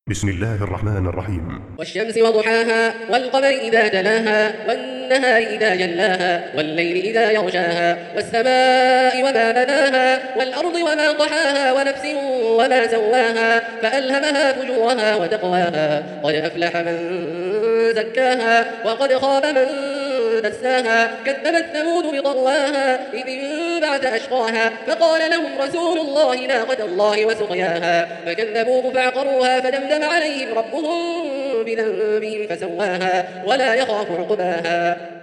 بسم الله الرحمن الرحيم. والشمس وضحاها والقمر إذا تلاها والنهار إذا جلاها والليل إذا يغشاها والسماء وما بناها والأرض وما طحاها ونفس وما سواها فألهمها فجورها وتقواها قد أفلح من زكاها وقد خاب من دساها كذبت ثمود بطغواها إذ انبعث أشقاها فقال لهم رسول الله ناقة الله وسقياها فكذبوه فعقروها فدمدم عليهم ربهم بذنبهم فسواها ولا يخاف عقباها.